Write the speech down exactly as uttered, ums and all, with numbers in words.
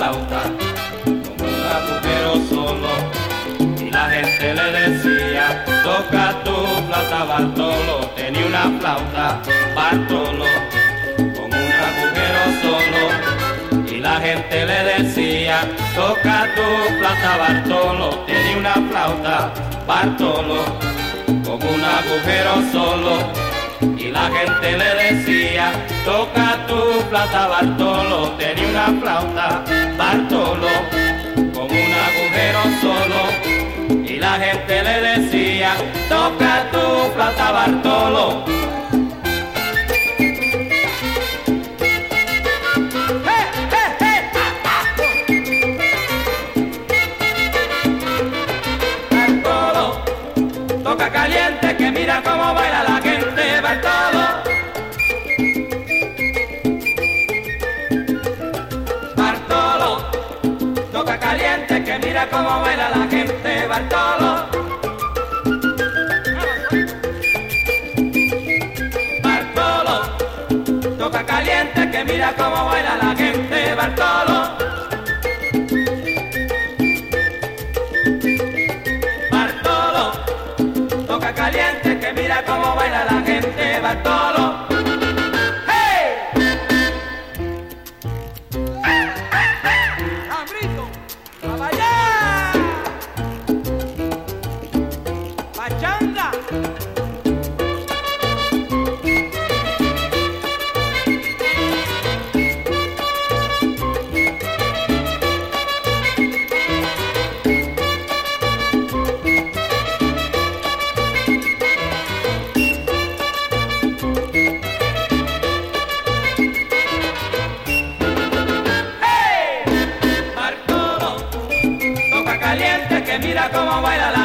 flauta con un agujero solo y la gente le decía, toca tu flauta Bartolo. Tenía una flauta Bartolo con un agujero solo y la gente le decía, toca tu flauta Bartolo. Tenía una flauta Bartolo con un agujero solo y la gente le decía, toca tu flauta Bartolo. Tenía una flauta Bartolo con un agujero solo y la gente le decía, toca tu flauta Bartolo. ¡Hey, hey, hey! Bartolo toca caliente, que mira cómo baila la gente. Bartolo, Bartolo toca caliente, que mira cómo baila la gente. Bartolo, Bartolo toca caliente, que mira cómo baila la gente. Bartolo, Bartolo toca caliente, que mira cómo baila la gente. Bartolo. ¡Cabrito! ¡A bailar! ¡Pachanga! Mira cómo baila la